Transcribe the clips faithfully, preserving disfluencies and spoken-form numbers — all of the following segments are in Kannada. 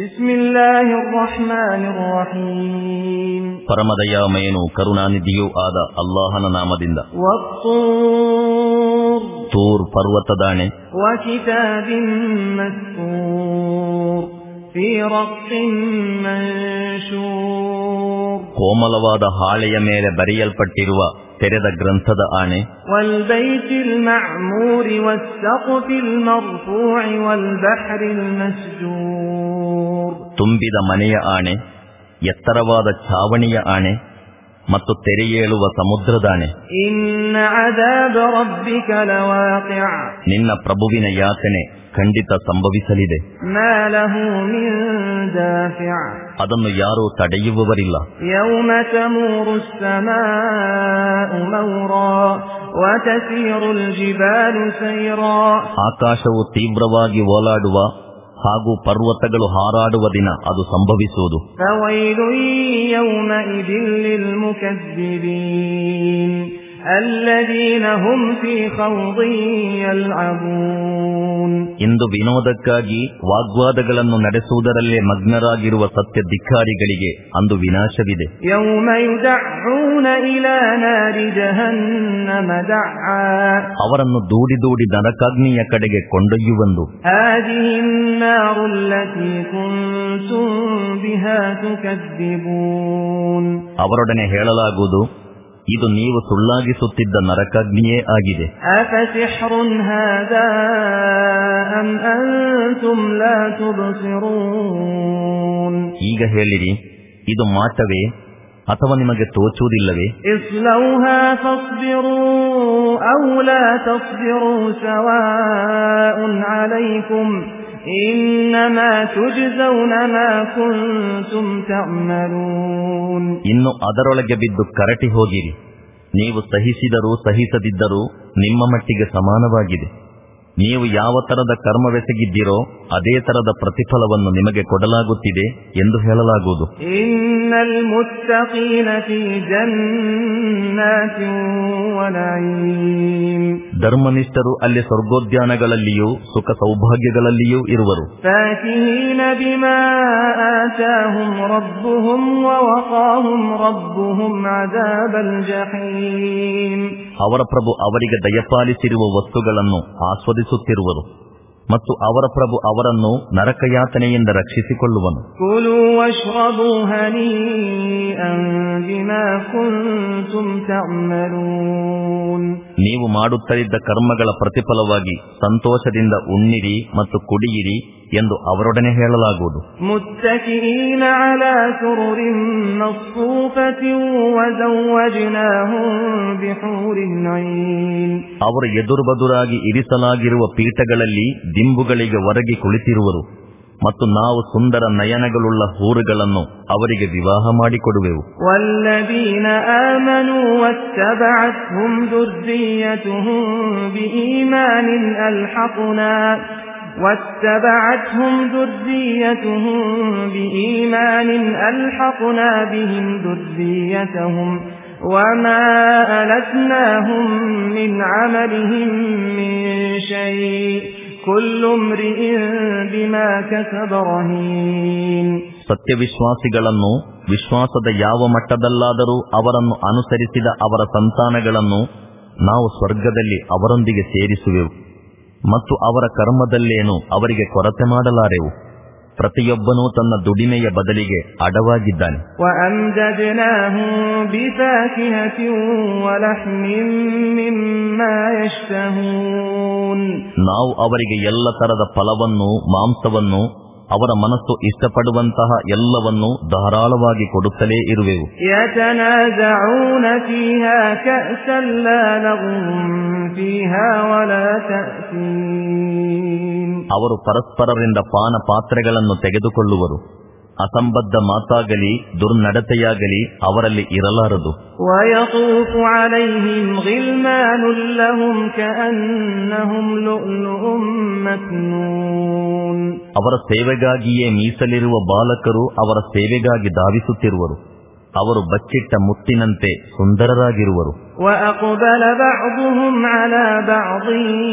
ಬಿಸ್ಮಿಲ್ಲಾಹಿರ್ ರಹ್ಮಾನಿರ್ ರಹೀಮ್. ಪರಮದಯಾಮಯನು ಕರುಣಾನಿಧಿಯೂ ಆದ ಅಲ್ಲಾಹನ ನಾಮದಿಂದ. ವತ್ತೂರ್ ತೂರ್ ಪರ್ವತದಾಣೆ. ವಕಿತಾಬಿನ್ ಮಸ್ತೂರ್ ಫೀ ರಖ್ಖಿನ್ ಮನ್ಶೂರ್. ಕೋಮಲವಾದ ಹಾಳೆಯ ಮೇಲೆ ಬರೆಯಲ್ಪಟ್ಟಿರುವ ತೆರೆದ ಗ್ರಂಥದ ಆಣೆ. ವಲ್ ಬೈತಿಲ್ ಮಅಮೂರಿ ವಸ್ಸಖ್ಫಿಲ್ ಮರ್ಫೂಇ ವಲ್ ಬಹ್ರಿಲ್ ಮಸ್ಜೂರ್. ತುಂಬಿದ ಮನೆಯ ಆಣೆ, ಎತ್ತರವಾದ ಛಾವಣಿಯ ಆಣೆ ಮತ್ತು ತೆರೆಯೇಳುವ ಸಮುದ್ರದಾಣೆ. ಇನ್ನ ಅದಾಬ ರಬ್ಬಿಕ ಲವಾक़ಿಅ. ನಿನ್ನ ಪ್ರಭುವಿನ ಯಾತನೆ ಖಂಡಿತ ಸಂಭವಿಸಲಿದೆ. ಮಾ ಲಹು ಮಿನ್ ದಾಫಿಅ. ಅದನ್ನು ಯಾರೂ ತಡೆಯುವವರಿಲ್ಲ. ಯೌಮ ತಮೂರು ಸ್-ಸಮಾഉ ಮೌರಾ ವತಸೀರುಲ್ ಜಿಬಾಲು ಸೈರಾ. ಆಕಾಶವು ತೀವ್ರವಾಗಿ ಓಲಾಡುವ ಹಾಗೂ ಪರ್ವತಗಳು ಹಾರಾಡುವ ದಿನ ಅದು ಸಂಭವಿಸುವುದು. ಫವೈಲುನ್ ಯೌಮಇದಿನ್ ಲಿಲ್ ಮುಕದ್ದಿಬೀನ್ ಅಲ್ಲದೀನ ಹುಂ ಫೀ ಖೌದಿನ್ ಯಲ್ಅಬೂನ್. ಇಂದು ವಿನೋದಕ್ಕಾಗಿ ವಾಗ್ವಾದಗಳನ್ನು ನಡೆಸುವುದರಲ್ಲೇ ಮಗ್ನರಾಗಿರುವ ಸತ್ಯ ಧಿಕ್ಕಾರಿಗಳಿಗೆ ಅಂದು ವಿನಾಶವಿದೆ. ಯೌಮ ಯುದಅೂನ ಇಲಾ ನಾರಿ ಜಹನ್ನಮ ದಅಾ. ಅವರನ್ನು ದೂಡಿ ದೂಡಿ ನರಕಾಗ್ನಿಯ ಕಡೆಗೆ ಕೊಂಡೊಯ್ಯುವಂದು. ಹಾದಿಹಿನ್ ನಾರು ಅಲ್ಲತೀ ಕುಂತುಂ ಬಿಹಾ ತುಕದ್ದಿಬೂನ್. ಅವರೊಡನೆ ಹೇಳಲಾಗುವುದು, ಇದು ನೀವು ಸುಳ್ಳಾಗಿಸುತ್ತಿದ್ದ ನರಕಾಗ್ನಿಯೇ ಆಗಿದೆ. ಅಫಸಿಹ್ರುನ್ ಹಾದಾ ಅಮ್ ಅಂತುಂ ಲಾ ತುಬ್ಸಿರೂನ್. ಈಗ ಹೇಳಿರಿ, ಇದು ಮಾಟವೇ ಅಥವಾ ನಿಮಗೆ ತೋಚುವುದಿಲ್ಲವೇ? ಇಸ್ಲೌಹಾ ಫಸ್ಬಿರೂ ಔ ಲಾ ತಸ್ಬಿರೂ ಸವಾಉನ್ ಅಲೈಕುಂ ಇನ್ನಮಾ ತುಜ್ಜೌನ ಮಾ ಕುಂತುಂ ತಅಮಲೂನ್. ಇನ್ನು ಅದರೊಳಗೆ ಬಿದ್ದು ಕರಟಿ ಹೋಗಿರಿ. ನೀವು ಸಹಿಸಿದರೂ ಸಹಿಸದಿದ್ದರೂ ನಿಮ್ಮ ಮಟ್ಟಿಗೆ ಸಮಾನವಾಗಿದೆ. ನೀವು ಯಾವ ತರದ ಕರ್ಮವೆಸಗಿದ್ದೀರೋ ಅದೇ ತರದ ಪ್ರತಿಫಲವನ್ನು ನಿಮಗೆ ಕೊಡಲಾಗುತ್ತಿದೆ ಎಂದು ಹೇಳಲಾಗುವುದು. ಇನ್ನಲ್ ಮುತ್ತಕೀನ ಫೀ ಜನ್ನಾತಿನ್ ವ ನഈಮ್. ಧರ್ಮನಿಷ್ಠರು ಅಲ್ಲಿ ಸ್ವರ್ಗೋದ್ಯಾನಗಳಲ್ಲಿಯೂ ಸುಖ ಸೌಭಾಗ್ಯಗಳಲ್ಲಿಯೂ ಇರುವರು. ಫಾಕಿಹೀನ ಬಿಮಾ ಆತಾಹುಂ ರಬ್ಬುಹುಂ ವ ವಖಾಹುಂ ರಬ್ಬುಹುಂ ಅದಾಬಲ್ ಜಹೀಮ್. ಅವರ ಪ್ರಭು ಅವರಿಗೆ ದಯಪಾಲಿಸಿರುವ ವಸ್ತುಗಳನ್ನು ಆಸ್ವಾದಿಸುತ್ತಿರುವರು ಮತ್ತು ಅವರ ಪ್ರಭು ಅವರನ್ನು ನರಕಯಾತನೆಯಿಂದ ರಕ್ಷಿಸಿಕೊಳ್ಳುವನು. ಕುಲೂ ವಶ್ರಬೂ ಹನೀಅನ್ ಬಿಮಾ ಕುಂತುಂ ತಅಮಲೂನ್. ನೀವು ಮಾಡುತ್ತಲಿದ್ದ ಕರ್ಮಗಳ ಪ್ರತಿಫಲವಾಗಿ ಸಂತೋಷದಿಂದ ಉಣ್ಣಿರಿ ಮತ್ತು ಕುಡಿಯಿರಿ ಎಂದು ಅವರೊಡನೆ ಹೇಳಲಾಗುವುದು. ಮುತ್ತಕಿಈನ ಅಲಾ ಸುರುರಿನ್ ಮಸ್ಫೂಫತಿನ್ ವಜವ್ವಜ್ನಾಹುಂ ಬಿಹೂರಿನ್ ಐನ್. ಅವರು ಎದುರು ಬದುರಾಗಿ ಇರಿಸಲಾಗಿರುವ ಪೀಠಗಳಲ್ಲಿ ದಿಂಬುಗಳಿಗೆ ಒರಗಿ ಕುಳಿತಿರುವರು ಮತ್ತು ನಾವು ಸುಂದರ ನಯನಗಳುಳ್ಳ ಹೂರುಗಳನ್ನು ಅವರಿಗೆ ವಿವಾಹ ಮಾಡಿಕೊಡುವೆವು. ವಲ್ಲದೀನ ಆಮನೂ ವತ್ತಬಅತ್ಹುಂ ದುರ್ರಿಯತುಹುಂ ಬಿಈಮಾನಿನ್ ಅಲ್ಹಕ್ನಾ واتبعتهم ذريتهم بإيمان ألحقنا بهم ذريتهم وما ألتناهم من عملهم من شيء كل امرئ بما كسب رهين. ಸತ್ಯವಿಶ್ವಾಸಿಗಳನ್ನು ವಿಶ್ವಾಸದ ಯಾವ ಮಟ್ಟದಲ್ಲಾದರೂ ಅವರನ್ನು ಅನುಸರಿಸಿದ ಅವರ ಸಂತಾನಗಳನ್ನು ನಾವು ಸ್ವರ್ಗದಲ್ಲಿ ಅವರೊಂದಿಗೆ ಸೇರಿಸುವೆವು ಮತ್ತು ಅವರ ಕರ್ಮದಲ್ಲೇನು ಅವರಿಗೆ ಕೊರತೆ ಮಾಡಲಾರೆವು. ಪ್ರತಿಯೊಬ್ಬನೂ ತನ್ನ ದುಡಿಮೆಯ ಬದಲಿಗೆ ಅಡವಾಗಿದ್ದಾನೆ. ನಾವು ಅವರಿಗೆ ಎಲ್ಲ ತರದ ಫಲವನ್ನು, ಮಾಂಸವನ್ನು, ಅವರ ಮನಸ್ಸು ಇಷ್ಟಪಡುವಂತಹ ಎಲ್ಲವನ್ನೂ ಧಾರಾಳವಾಗಿ ಕೊಡುತ್ತಲೇ ಇರುವೆವು. ಅವರು ಪರಸ್ಪರರಿಂದ ಪಾನ ಪಾತ್ರೆಗಳನ್ನು ತೆಗೆದುಕೊಳ್ಳುವರು. ಅಸಂಬದ್ಧ ಮಾತಾಗಲಿ ದುರ್ನಡತೆಯಾಗಲಿ ಅವರಲ್ಲಿ ಇರಲಾರದು. ಅವರ ಸೇವೆಗಾಗಿಯೇ ಮೀಸಲಿರುವ ಬಾಲಕರು ಅವರ ಸೇವೆಗಾಗಿ ಧಾವಿಸುತ್ತಿರುವರು. ಅವರು ಬಚ್ಚಿಟ್ಟ ಮುತ್ತಿನಂತೆ ಸುಂದರರಾಗಿರುವರು. وأقبل بعضهم على بعض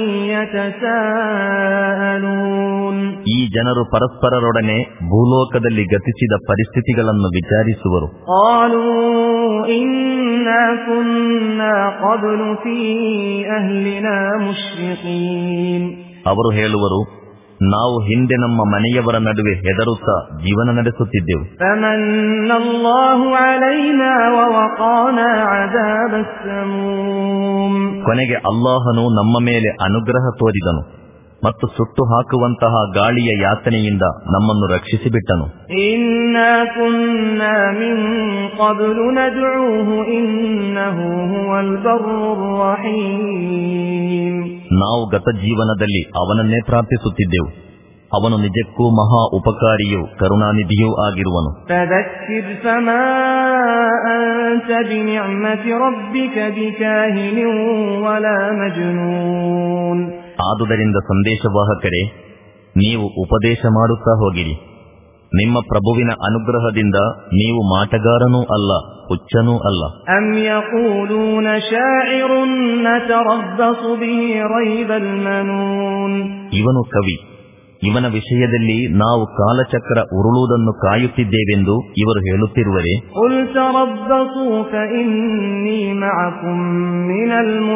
يتساءلون. ಈ ಜನರು ಪರಸ್ಪರರೊಡನೆ ಭೂಲೋಕದಲ್ಲಿ ಗತಿಸಿದ ಪರಿಸ್ಥಿತಿಗಳನ್ನು ವಿಚಾರಿಸುವರು. قالوا إنا كنا قبل في أهلنا مشفقين. ಅವರು ಹೇಳುವರು, ನಾವು ಹಿಂದೆ ನಮ್ಮ ಮನೆಯವರ ನಡುವೆ ಹೆದರುತ್ತಾ ಜೀವನ ನಡೆಸುತ್ತಿದ್ದೆವು. فمن الله علينا ووقانا عذاب السموم. ಕೊನೆಗೆ ಅಲ್ಲಾಹನು ನಮ್ಮ ಮೇಲೆ ಅನುಗ್ರಹ ತೋರಿದನು ಮತ್ತು ಸುಟ್ಟು ಹಾಕುವಂತಹ ಗಾಳಿಯ ಯಾತನೆಯಿಂದ ನಮ್ಮನ್ನು ರಕ್ಷಿಸಿಬಿಟ್ಟನು. إنا كنا من قبل ندعوه إنه هو البر الرحيم. ನಾವು ಗತ ಜೀವನದಲ್ಲಿ ಅವನನ್ನೇ ಪ್ರಾರ್ಥಿಸುತ್ತಿದ್ದೆವು. ಅವನು ನಿಜಕ್ಕೂ ಮಹಾ ಉಪಕಾರಿಯೂ ಕರುಣಾನಿಧಿಯೂ ಆಗಿರುವನು. فذكر فما أنت بنعمة ربك بكاهن ولا مجنون. ಆದುದರಿಂದ ಸಂದೇಶವಾಹಕರೇ, ನೀವು ಉಪದೇಶ ಮಾಡುತ್ತಾ ಹೋಗಿರಿ. ನಿಮ್ಮ ಪ್ರಭುವಿನ ಅನುಗ್ರಹದಿಂದ ನೀವು ಮಾಟಗಾರನೂ ಅಲ್ಲ, ಹುಚ್ಚನೂ ಅಲ್ಲ. أم يقولون شاعر نتربص به ريب المنون. ಇವನು ಕವಿ, ಇವನ ವಿಷಯದಲ್ಲಿ ನಾವು ಕಾಲಚಕ್ರ ಉರುಳುವುದನ್ನು ಕಾಯುತ್ತಿದ್ದೇವೆಂದು ಇವರು ಹೇಳುತ್ತಿರುವರೆ. قل تربصوا فإني معكم من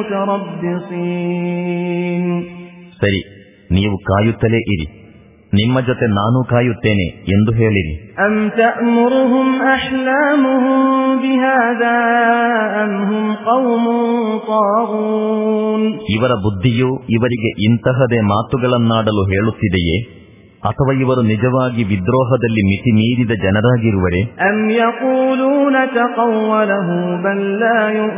المتربصين. ಸರಿ, ನೀವು ಕಾಯುತ್ತಲೇ ಇರಿ, ನಿಮ್ಮ ಜೊತೆ ನಾನು ಕಾಯುತ್ತೇನೆ ಎಂದು ಹೇಳಿರಿ. أم تأمرهم أحلامهم بهذا أم هم قوم طاغون. ಇವರ ಬುದ್ಧಿಯು ಇವರಿಗೆ ಇಂತಹದೇ ಮಾತುಗಳನ್ನಾಡಲು ಹೇಳುತ್ತಿದೆಯೇ, ಅಥವಾ ಇವರು ನಿಜವಾಗಿ ವಿದ್ರೋಹದಲ್ಲಿ ಮಿತಿ ಮೀರಿದ ಜನರಾಗಿರುವರೆ. أم يقولون تقوله بل لا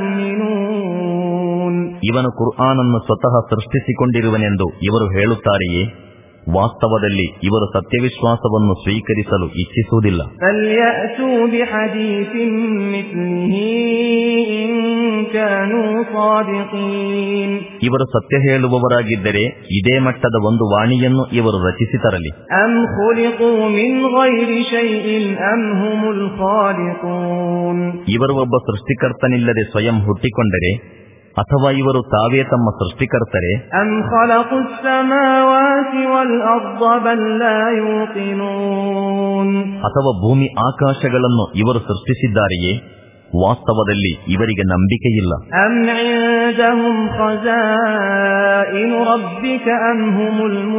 يؤمنون. ಇವನು ಕುರ್ಆನನ್ನು ಸ್ವತಃ ಸೃಷ್ಟಿಸಿಕೊಂಡಿರುವನೆಂದು ಇವರು ಹೇಳುತ್ತಾರೆಯೇ, ವಾಸ್ತವದಲ್ಲಿ ಇವರು ಸತ್ಯವಿಶ್ವಾಸವನ್ನು ಸ್ವೀಕರಿಸಲು ಇಚ್ಛಿಸುವುದಿಲ್ಲ. فليأتوا بحديث مثله إن كانوا صادقين. ಇವರು ಸತ್ಯ ಹೇಳುವವರಾಗಿದ್ದರೆ ಇದೇ ಮಟ್ಟದ ಒಂದು ವಾಣಿಯನ್ನು ಇವರು ರಚಿಸಿ ತರಲಿ. أم خلقوا من غير شيء أم هم الخالقون. ಇವರು ಒಬ್ಬ ಸೃಷ್ಟಿಕರ್ತನಿಲ್ಲದೆ ಸ್ವಯಂ ಹುಟ್ಟಿಕೊಂಡರೆ, ಅಥವಾ ಇವರು ತಾವೇ ತಮ್ಮ ಸೃಷ್ಟಿಕರ್ತರೆ. أم خلقوا السماوات والأرض بل لا يوقنون. ಅಥವಾ ಭೂಮಿ ಆಕಾಶಗಳನ್ನು ಇವರು ಸೃಷ್ಟಿಸಿದ್ದಾರೆಯೇ, ವಾಸ್ತವದಲ್ಲಿ ಇವರಿಗೆ ನಂಬಿಕೆಯಿಲ್ಲ. أم عندهم خزائن ربك أم هم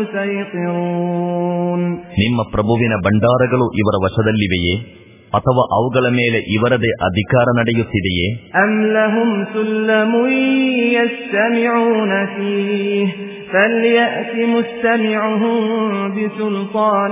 المسيطرون. ನಿಮ್ಮ ಪ್ರಭುವಿನ ಭಂಡಾರಗಳು ಇವರ ವಶದಲ್ಲಿವೆಯೇ, ಅಥವಾ ಅವುಗಳ ಮೇಲೆ ಇವರದೇ ಅಧಿಕಾರ ನಡೆಯುತ್ತಿದೆಯೇ. أم لهم سلم يستمعون فيه فليأت مستمعهم بسلطان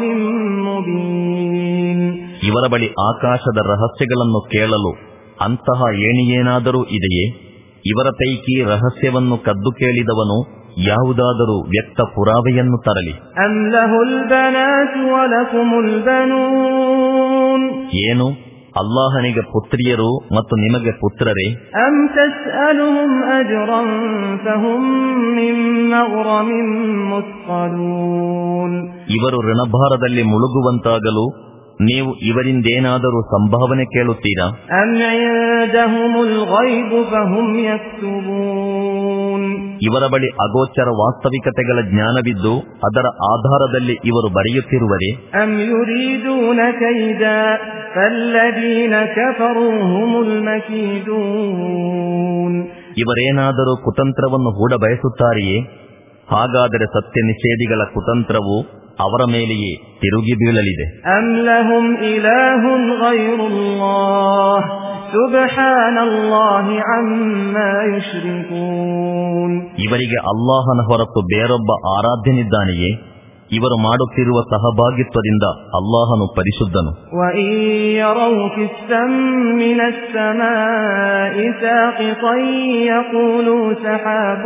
مبين. ಇವರ ಬಳಿ ಆಕಾಶದ ರಹಸ್ಯಗಳನ್ನು ಕೇಳಲು ಅಂತಹ ಏಣಿಯೇನಾದರೂ ಇದೆಯೇ? ಇವರ ಪೈಕಿ ರಹಸ್ಯವನ್ನು ಕದ್ದು ಕೇಳಿದವನು ಯಾವುದಾದರೂ ವ್ಯಕ್ತ ಪುರಾವೆಯನ್ನು ತರಲಿ. أم له البنات ولكم البنون. ಏನು, ಅಲ್ಲಾಹನಿಗೆ ಪುತ್ರಿಯರು ಮತ್ತು ನಿಮಗೆ ಪುತ್ರರೇ? أم تسألهم أجرا فهم من مغرم مثقلون. ಇವರು ಋಣಭಾರದಲ್ಲಿ ಮುಳುಗುವಂತಾಗಲು ನೀವು ಇವರಿಂದೇನಾದರೂ ಸಂಭಾವನೆ ಕೇಳುತ್ತೀರಾ? أم عندهم الغيب فهم يكتبون. ಇವರ ಬಳಿ ಅಗೋಚರ ವಾಸ್ತವಿಕತೆಗಳ ಜ್ಞಾನವಿದ್ದು ಅದರ ಆಧಾರದಲ್ಲಿ ಇವರು ಬರೆಯುತ್ತಿರುವರೆ. أم يريدون كيدا فالذين كفروا هم المكيدون. ಇವರೇನಾದರೂ ಕುತಂತ್ರವನ್ನು ಹೂಡ ಬಯಸುತ್ತಾರೆಯೇ? ಹಾಗಾದರೆ ಸತ್ಯ ನಿಷೇಧಿಗಳ ಕುತಂತ್ರವು ಅವರ ಮೇಲೆಯೇ ತಿರುಗಿ ಬೀಳಲಿದೆ. أم لهم إله غير الله سبحان الله عما يشركون. ಇವರಿಗೆ ಅಲ್ಲಾಹನ ಹೊರತು ಬೇರೊಬ್ಬ ಆರಾಧ್ಯನಿದ್ದಾನೆಯೇ? ಇವರು ಮಾಡುತ್ತಿರುವ ಸಹಭಾಗಿತ್ವದಿಂದ ಅಲ್ಲಾಹನು ಪರಿಶುದ್ಧನು. وإن يروا كسفا من السماء ساقطا يقولوا سحاب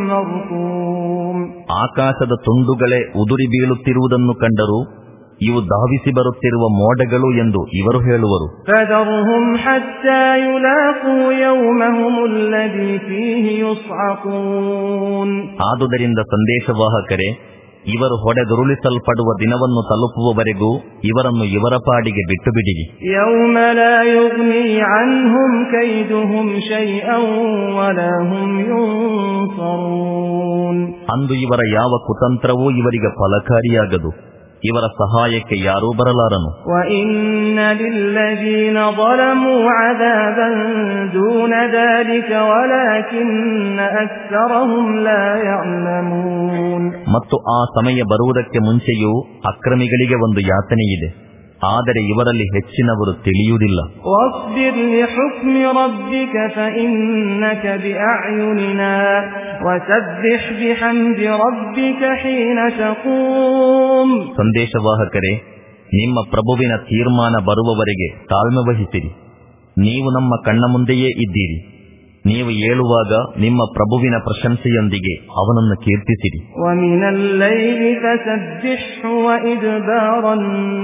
مركوم. ಆಕಾಶದ ತುಂಡುಗಳೇ ಉದುರಿ ಬೀಳುತ್ತಿರುವುದನ್ನು ಕಂಡರೂ ಇವು ಧಾವಿಸಿ ಬರುತ್ತಿರುವ ಮೋಡಗಳು ಎಂದು ಇವರು ಹೇಳುವರು. فذرهم حتى يلاقوا يومهم الذي فيه يصعقون. ಆದುದರಿಂದ ಸಂದೇಶವಾಹಕರೇ, ಇವರು ಹೊಡೆದುರುಳಿಸಲ್ಪಡುವ ದಿನವನ್ನು ತಲುಪುವವರೆಗೂ ಇವರನ್ನು ಇವರ ಪಾಡಿಗೆ ಬಿಟ್ಟು ಬಿಡಿರಿ. ಯೌಮ ಲಾ ಯುಗ್ನಿ ಅನ್ಹುಂ ಕೈದುಹುಂ ಶೈಅನ್ ವಲಾ ಹುಂ ಯುನ್ಸರೂನ್. ಅಂದು ಇವರ ಯಾವ ಕುತಂತ್ರವೂ ಇವರಿಗೆ ಫಲಕಾರಿಯಾಗದು, ಇವರ ಸಹಾಯಕ್ಕೆ ಯಾರೂ ಬರಲಾರನು. ವಇನ್ನ ಲಿಲ್ಲಜೀನ ظಲಮೂ ಅದಾಬನ್ ದೂನ ذلك ವಲಾಕಿನ್ನ ಅಕ್ಸರಹುಂ ಲಾ ಯಅಲಮೂನ್. ಮತ್ತು ಆ ಸಮಯ ಬರುವುದಕ್ಕೆ ಮುಂಚೆಯೂ ಅಕ್ರಮಿಗಳಿಗೆ ಒಂದು ಯಾತನೆಯಿದೆ, ಆದರೆ ಇವರಲ್ಲಿ ಹೆಚ್ಚಿನವರು ತಿಳಿಯುವುದಿಲ್ಲ. ವಸ್ಬಿರ್ ಲಿಹುಕ್ಮಿ ರಬ್ಬಿಕ ಫಇನ್ನಕ ಬಿಅಯುನಿನಾ ವಸಬ್ಬಿಹ್ ಬಿಹಮ್ದಿ ರಬ್ಬಿಕ ಹೀನ ತಕೂಮ್. ಸಂದೇಶವಾಹಕರೇ, ನಿಮ್ಮ ಪ್ರಭುವಿನ ತೀರ್ಮಾನ ಬರುವವರೆಗೆ ತಾಳ್ಮೆ ವಹಿಸಿರಿ. ನೀವು ನಮ್ಮ ಕಣ್ಣ ಮುಂದೆಯೇ ಇದ್ದೀರಿ. ನೀವು ಏಳುವಾಗ ನಿಮ್ಮ ಪ್ರಭುವಿನ ಪ್ರಶಂಸೆಯೊಂದಿಗೆ ಅವನನ್ನು ಕೀರ್ತಿಸಿರಿ. ವಮಿನಲ್ ಲೈಲಿ ಫಸಬ್ಬಿಹ್ಹು ವಇದ್ಬಾರನ್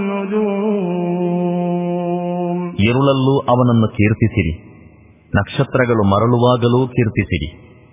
ನುಜೂಮ್. ಇರುಳಲ್ಲೂ ಅವನನ್ನು ಕೀರ್ತಿಸಿರಿ, ನಕ್ಷತ್ರಗಳು ಮರಳುವಾಗಲೂ ಕೀರ್ತಿಸಿರಿ.